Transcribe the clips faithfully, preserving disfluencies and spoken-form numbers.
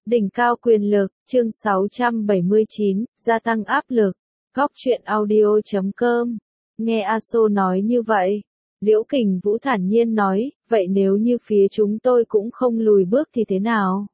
Đỉnh cao quyền lực, chương sáu trăm bảy mươi chín, gia tăng áp lực. Góc truyện audio chấm com. Nghe A Xô nói như vậy, Liễu Kình Vũ thản nhiên nói, vậy nếu như phía chúng tôi cũng không lùi bước thì thế nào?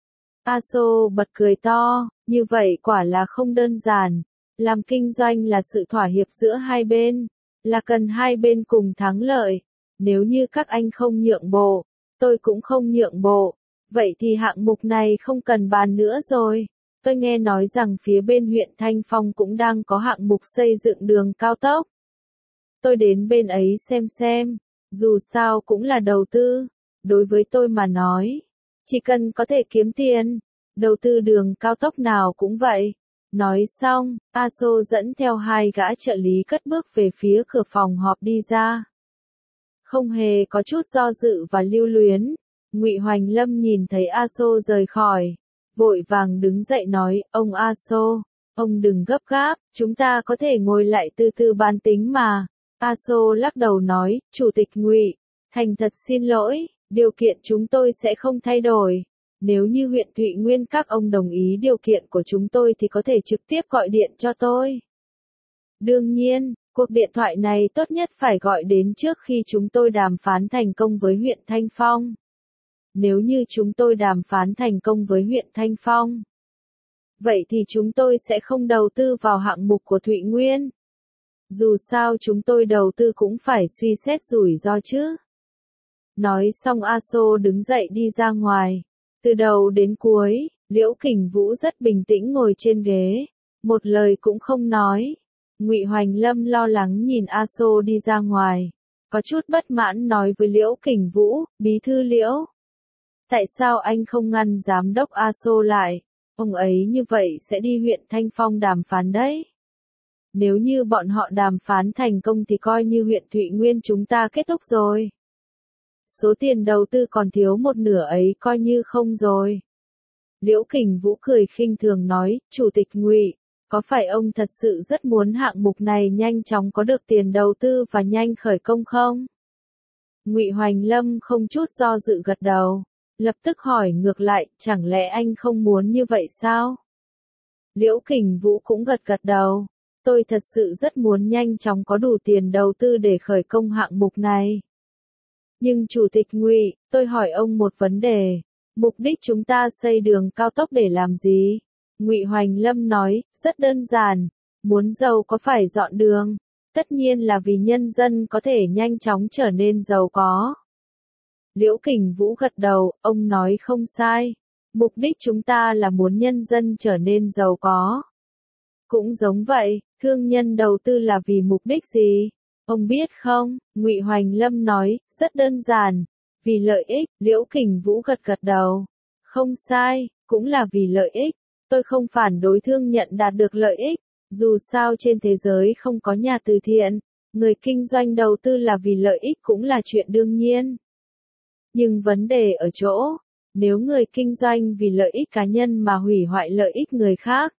A Xô bật cười to, như vậy quả là không đơn giản. Làm kinh doanh là sự thỏa hiệp giữa hai bên, là cần hai bên cùng thắng lợi. Nếu như các anh không nhượng bộ, tôi cũng không nhượng bộ. Vậy thì hạng mục này không cần bàn nữa rồi. Tôi nghe nói rằng phía bên huyện Thanh Phong cũng đang có hạng mục xây dựng đường cao tốc. Tôi đến bên ấy xem xem, dù sao cũng là đầu tư. Đối với tôi mà nói, chỉ cần có thể kiếm tiền, đầu tư đường cao tốc nào cũng vậy. Nói xong, A Xô dẫn theo hai gã trợ lý cất bước về phía cửa phòng họp đi ra. Không hề có chút do dự và lưu luyến. Ngụy Hoành Lâm nhìn thấy A Xô rời khỏi, vội vàng đứng dậy nói, ông A Xô, ông đừng gấp gáp, chúng ta có thể ngồi lại từ từ bàn tính mà. A Xô lắc đầu nói, Chủ tịch Ngụy, thành thật xin lỗi, điều kiện chúng tôi sẽ không thay đổi. Nếu như huyện Thụy Nguyên các ông đồng ý điều kiện của chúng tôi thì có thể trực tiếp gọi điện cho tôi. Đương nhiên, cuộc điện thoại này tốt nhất phải gọi đến trước khi chúng tôi đàm phán thành công với huyện Thanh Phong. Nếu như chúng tôi đàm phán thành công với huyện Thanh Phong, vậy thì chúng tôi sẽ không đầu tư vào hạng mục của Thụy Nguyên. Dù sao chúng tôi đầu tư cũng phải suy xét rủi ro chứ. Nói xong A Xô đứng dậy đi ra ngoài. Từ đầu đến cuối, Liễu Kình Vũ rất bình tĩnh ngồi trên ghế, một lời cũng không nói. Ngụy Hoành Lâm lo lắng nhìn A Xô đi ra ngoài, có chút bất mãn nói với Liễu Kình Vũ, bí thư Liễu. Tại sao anh không ngăn giám đốc A Xô lại? Ông ấy như vậy sẽ đi huyện Thanh Phong đàm phán đấy. Nếu như bọn họ đàm phán thành công thì coi như huyện Thụy Nguyên chúng ta kết thúc rồi. Số tiền đầu tư còn thiếu một nửa ấy coi như không rồi. Liễu Kình Vũ cười khinh thường nói, Chủ tịch Ngụy, có phải ông thật sự rất muốn hạng mục này nhanh chóng có được tiền đầu tư và nhanh khởi công không? Ngụy Hoành Lâm không chút do dự gật đầu, lập tức hỏi ngược lại, chẳng lẽ anh không muốn như vậy sao? Liễu Kình Vũ cũng gật gật đầu, tôi thật sự rất muốn nhanh chóng có đủ tiền đầu tư để khởi công hạng mục này. Nhưng Chủ tịch Ngụy, tôi hỏi ông một vấn đề, mục đích chúng ta xây đường cao tốc để làm gì? Ngụy Hoành Lâm nói, rất đơn giản, muốn giàu có phải dọn đường, tất nhiên là vì nhân dân có thể nhanh chóng trở nên giàu có. Liễu Kình Vũ gật đầu, ông nói không sai, mục đích chúng ta là muốn nhân dân trở nên giàu có. Cũng giống vậy, thương nhân đầu tư là vì mục đích gì? Ông biết không? Ngụy Hoành Lâm nói, rất đơn giản, vì lợi ích. Liễu Kình Vũ gật gật đầu, không sai, cũng là vì lợi ích. Tôi không phản đối thương nhận đạt được lợi ích, dù sao trên thế giới không có nhà từ thiện, người kinh doanh đầu tư là vì lợi ích cũng là chuyện đương nhiên. Nhưng vấn đề ở chỗ, nếu người kinh doanh vì lợi ích cá nhân mà hủy hoại lợi ích người khác,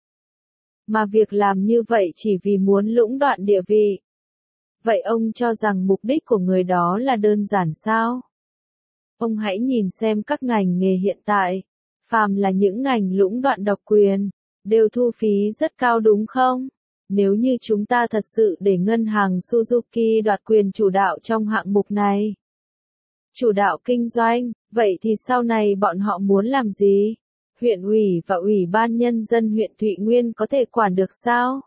mà việc làm như vậy chỉ vì muốn lũng đoạn địa vị, vậy ông cho rằng mục đích của người đó là đơn giản sao? Ông hãy nhìn xem các ngành nghề hiện tại, phàm là những ngành lũng đoạn độc quyền, đều thu phí rất cao đúng không? Nếu như chúng ta thật sự để ngân hàng Suzuki đoạt quyền chủ đạo trong hạng mục này, chủ đạo kinh doanh, vậy thì sau này bọn họ muốn làm gì? Huyện ủy và Ủy ban Nhân dân huyện Thụy Nguyên có thể quản được sao?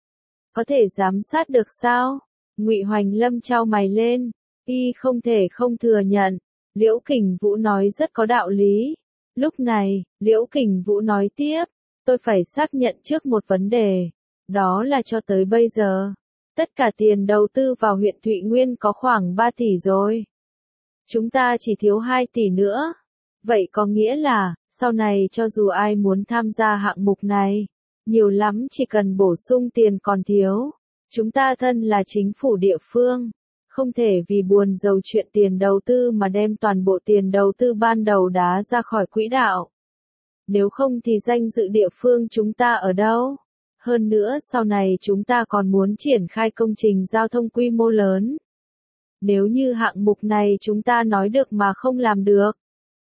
Có thể giám sát được sao? Ngụy Hoành Lâm chau mày lên, y không thể không thừa nhận. Liễu Kình Vũ nói rất có đạo lý. Lúc này, Liễu Kình Vũ nói tiếp, tôi phải xác nhận trước một vấn đề, đó là cho tới bây giờ, tất cả tiền đầu tư vào huyện Thụy Nguyên có khoảng ba tỷ rồi. Chúng ta chỉ thiếu hai tỷ nữa. Vậy có nghĩa là, sau này cho dù ai muốn tham gia hạng mục này, nhiều lắm chỉ cần bổ sung tiền còn thiếu. Chúng ta thân là chính phủ địa phương, không thể vì buồn giàu chuyện tiền đầu tư mà đem toàn bộ tiền đầu tư ban đầu đá ra khỏi quỹ đạo. Nếu không thì danh dự địa phương chúng ta ở đâu? Hơn nữa sau này chúng ta còn muốn triển khai công trình giao thông quy mô lớn. Nếu như hạng mục này chúng ta nói được mà không làm được,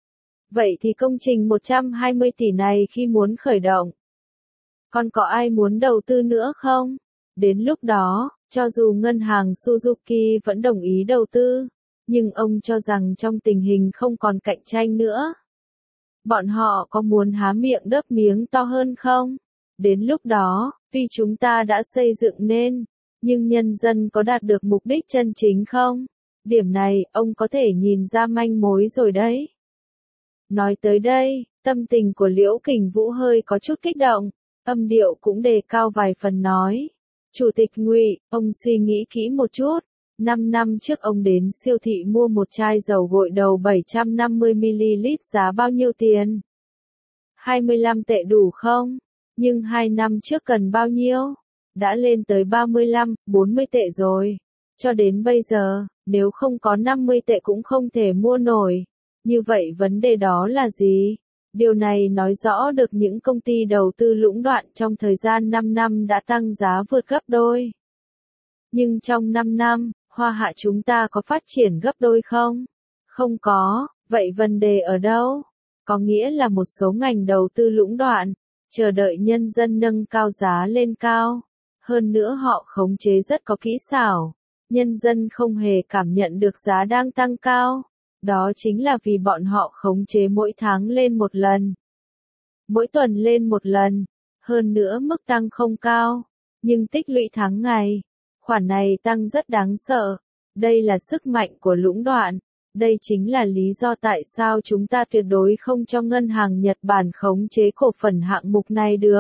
Vậy thì công trình một trăm hai mươi tỷ này khi muốn khởi động, còn có ai muốn đầu tư nữa không? Đến lúc đó, cho dù ngân hàng Suzuki vẫn đồng ý đầu tư, nhưng ông cho rằng trong tình hình không còn cạnh tranh nữa, bọn họ có muốn há miệng đớp miếng to hơn không? Đến lúc đó, tuy chúng ta đã xây dựng nên, nhưng nhân dân có đạt được mục đích chân chính không? Điểm này, ông có thể nhìn ra manh mối rồi đấy. Nói tới đây, tâm tình của Liễu Kình Vũ hơi có chút kích động, âm điệu cũng đề cao vài phần nói. Chủ tịch Ngụy, ông suy nghĩ kỹ một chút. Năm năm trước ông đến siêu thị mua một chai dầu gội đầu bảy trăm năm mươi mi li lít giá bao nhiêu tiền? hai mươi lăm tệ đủ không? Nhưng hai năm trước cần bao nhiêu? Đã lên tới ba mươi lăm, bốn mươi tệ rồi. Cho đến bây giờ, nếu không có năm mươi tệ cũng không thể mua nổi. Như vậy vấn đề đó là gì? Điều này nói rõ được những công ty đầu tư lũng đoạn trong thời gian năm năm đã tăng giá vượt gấp đôi. Nhưng trong năm năm, Hoa Hạ chúng ta có phát triển gấp đôi không? Không có, vậy vấn đề ở đâu? Có nghĩa là một số ngành đầu tư lũng đoạn, chờ đợi nhân dân nâng cao giá lên cao. Hơn nữa họ khống chế rất có kỹ xảo, nhân dân không hề cảm nhận được giá đang tăng cao. Đó chính là vì bọn họ khống chế mỗi tháng lên một lần, mỗi tuần lên một lần. Hơn nữa mức tăng không cao, nhưng tích lũy tháng ngày, khoản này tăng rất đáng sợ. Đây là sức mạnh của lũng đoạn. Đây chính là lý do tại sao chúng ta tuyệt đối không cho ngân hàng Nhật Bản khống chế cổ phần hạng mục này được.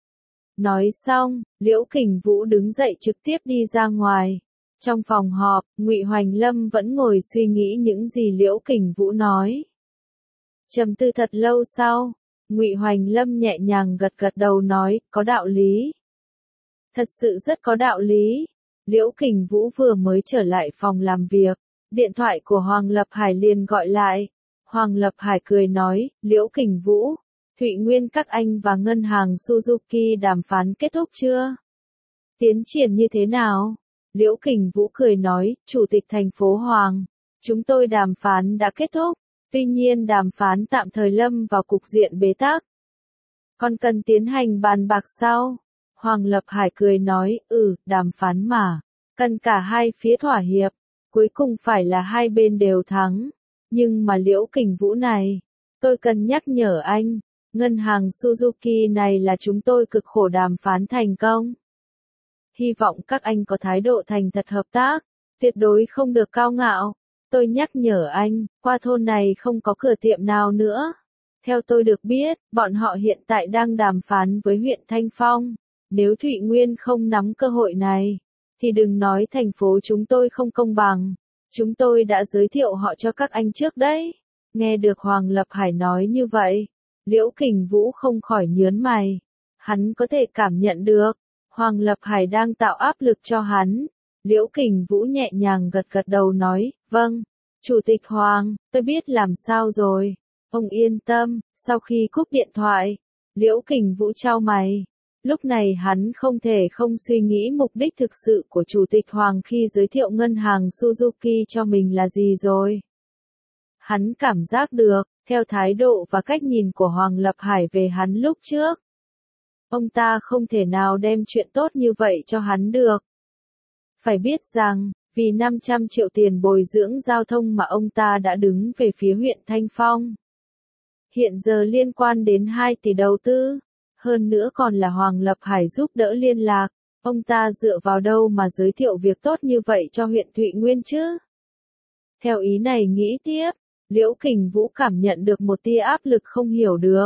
Nói xong, Liễu Kình Vũ đứng dậy trực tiếp đi ra ngoài. Trong phòng họp, Ngụy Hoành Lâm vẫn ngồi suy nghĩ những gì Liễu Kình Vũ nói. Trầm tư thật lâu sau, Ngụy Hoành Lâm nhẹ nhàng gật gật đầu nói, có đạo lý. Thật sự rất có đạo lý. Liễu Kình Vũ vừa mới trở lại phòng làm việc, điện thoại của Hoàng Lập Hải liền gọi lại. Hoàng Lập Hải cười nói, Liễu Kình Vũ, Thụy Nguyên các anh và ngân hàng Suzuki đàm phán kết thúc chưa? Tiến triển như thế nào? Liễu Kình Vũ cười nói, Chủ tịch thành phố Hoàng, chúng tôi đàm phán đã kết thúc, tuy nhiên đàm phán tạm thời lâm vào cục diện bế tắc. Còn cần tiến hành bàn bạc sau? Hoàng Lập Hải cười nói, ừ, đàm phán mà, cần cả hai phía thỏa hiệp, cuối cùng phải là hai bên đều thắng. Nhưng mà Liễu Kình Vũ này, tôi cần nhắc nhở anh, ngân hàng Suzuki này là chúng tôi cực khổ đàm phán thành công. Hy vọng các anh có thái độ thành thật hợp tác, tuyệt đối không được cao ngạo. Tôi nhắc nhở anh, qua thôn này không có cửa tiệm nào nữa. Theo tôi được biết, bọn họ hiện tại đang đàm phán với huyện Thanh Phong. Nếu Thụy Nguyên không nắm cơ hội này, thì đừng nói thành phố chúng tôi không công bằng. Chúng tôi đã giới thiệu họ cho các anh trước đấy. Nghe được Hoàng Lập Hải nói như vậy, Liễu Kình Vũ không khỏi nhướng mày. Hắn có thể cảm nhận được, Hoàng Lập Hải đang tạo áp lực cho hắn. Liễu Kình Vũ nhẹ nhàng gật gật đầu nói, vâng, Chủ tịch Hoàng, tôi biết làm sao rồi. Ông yên tâm. Sau khi cúp điện thoại, Liễu Kình Vũ chau mày. Lúc này hắn không thể không suy nghĩ mục đích thực sự của Chủ tịch Hoàng khi giới thiệu ngân hàng Suzuki cho mình là gì rồi. Hắn cảm giác được, theo thái độ và cách nhìn của Hoàng Lập Hải về hắn lúc trước, ông ta không thể nào đem chuyện tốt như vậy cho hắn được. Phải biết rằng, vì năm trăm triệu tiền bồi dưỡng giao thông mà ông ta đã đứng về phía huyện Thanh Phong. Hiện giờ liên quan đến hai tỷ đầu tư, hơn nữa còn là Hoàng Lập Hải giúp đỡ liên lạc, ông ta dựa vào đâu mà giới thiệu việc tốt như vậy cho huyện Thụy Nguyên chứ? Theo ý này nghĩ tiếp, Liễu Kình Vũ cảm nhận được một tia áp lực không hiểu được.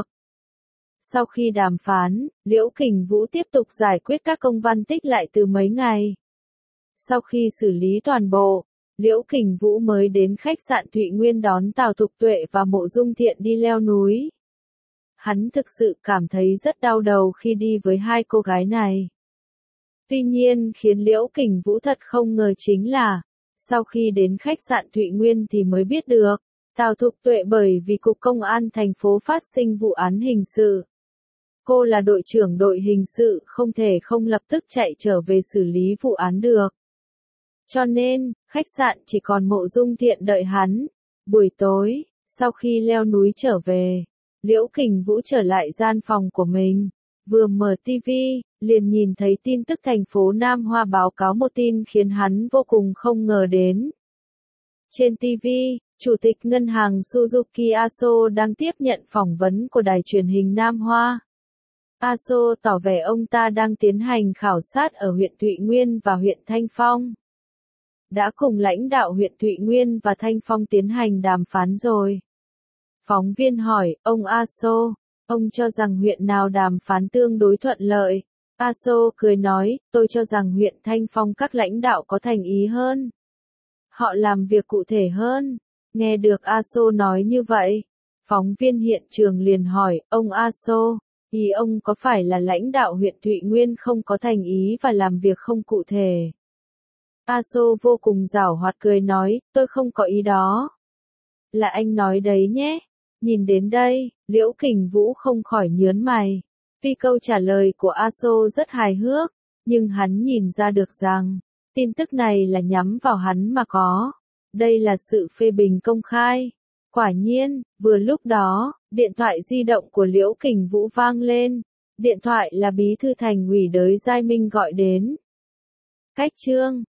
Sau khi đàm phán, Liễu Kình Vũ tiếp tục giải quyết các công văn tích lại từ mấy ngày. Sau khi xử lý toàn bộ, Liễu Kình Vũ mới đến khách sạn Thụy Nguyên đón Tào Thục Tuệ và Mộ Dung Thiện đi leo núi. Hắn thực sự cảm thấy rất đau đầu khi đi với hai cô gái này. Tuy nhiên khiến Liễu Kình Vũ thật không ngờ chính là, sau khi đến khách sạn Thụy Nguyên thì mới biết được, Tào Thục Tuệ bởi vì Cục Công an thành phố phát sinh vụ án hình sự. Cô là đội trưởng đội hình sự không thể không lập tức chạy trở về xử lý vụ án được. Cho nên, khách sạn chỉ còn Mộ Dung Thiện đợi hắn. Buổi tối, Sau khi leo núi trở về, Liễu Kình Vũ trở lại gian phòng của mình, vừa mở ti vi, liền nhìn thấy tin tức thành phố Nam Hoa báo cáo một tin khiến hắn vô cùng không ngờ đến. Trên ti vi, Chủ tịch Ngân hàng Suzuki Aso đang tiếp nhận phỏng vấn của đài truyền hình Nam Hoa. Aso tỏ vẻ ông ta đang tiến hành khảo sát ở huyện Thụy Nguyên và huyện Thanh Phong. Đã cùng lãnh đạo huyện Thụy Nguyên và Thanh Phong tiến hành đàm phán rồi. Phóng viên hỏi, ông Aso, ông cho rằng huyện nào đàm phán tương đối thuận lợi? Aso cười nói, tôi cho rằng huyện Thanh Phong các lãnh đạo có thành ý hơn. Họ làm việc cụ thể hơn. Nghe được Aso nói như vậy, phóng viên hiện trường liền hỏi, ông Aso, ý ông có phải là lãnh đạo huyện Thụy Nguyên không có thành ý và làm việc không cụ thể? Aso vô cùng giảo hoạt cười nói, tôi không có ý đó. Là anh nói đấy nhé. Nhìn đến đây, Liễu Kình Vũ không khỏi nhớn mày. Vì câu trả lời của Aso rất hài hước, nhưng hắn nhìn ra được rằng, tin tức này là nhắm vào hắn mà có. Đây là sự phê bình công khai. Quả nhiên, vừa lúc đó, điện thoại di động của Liễu Kình Vũ vang lên. Điện thoại là bí thư thành ủy Đới Giai Minh gọi đến. Cách chương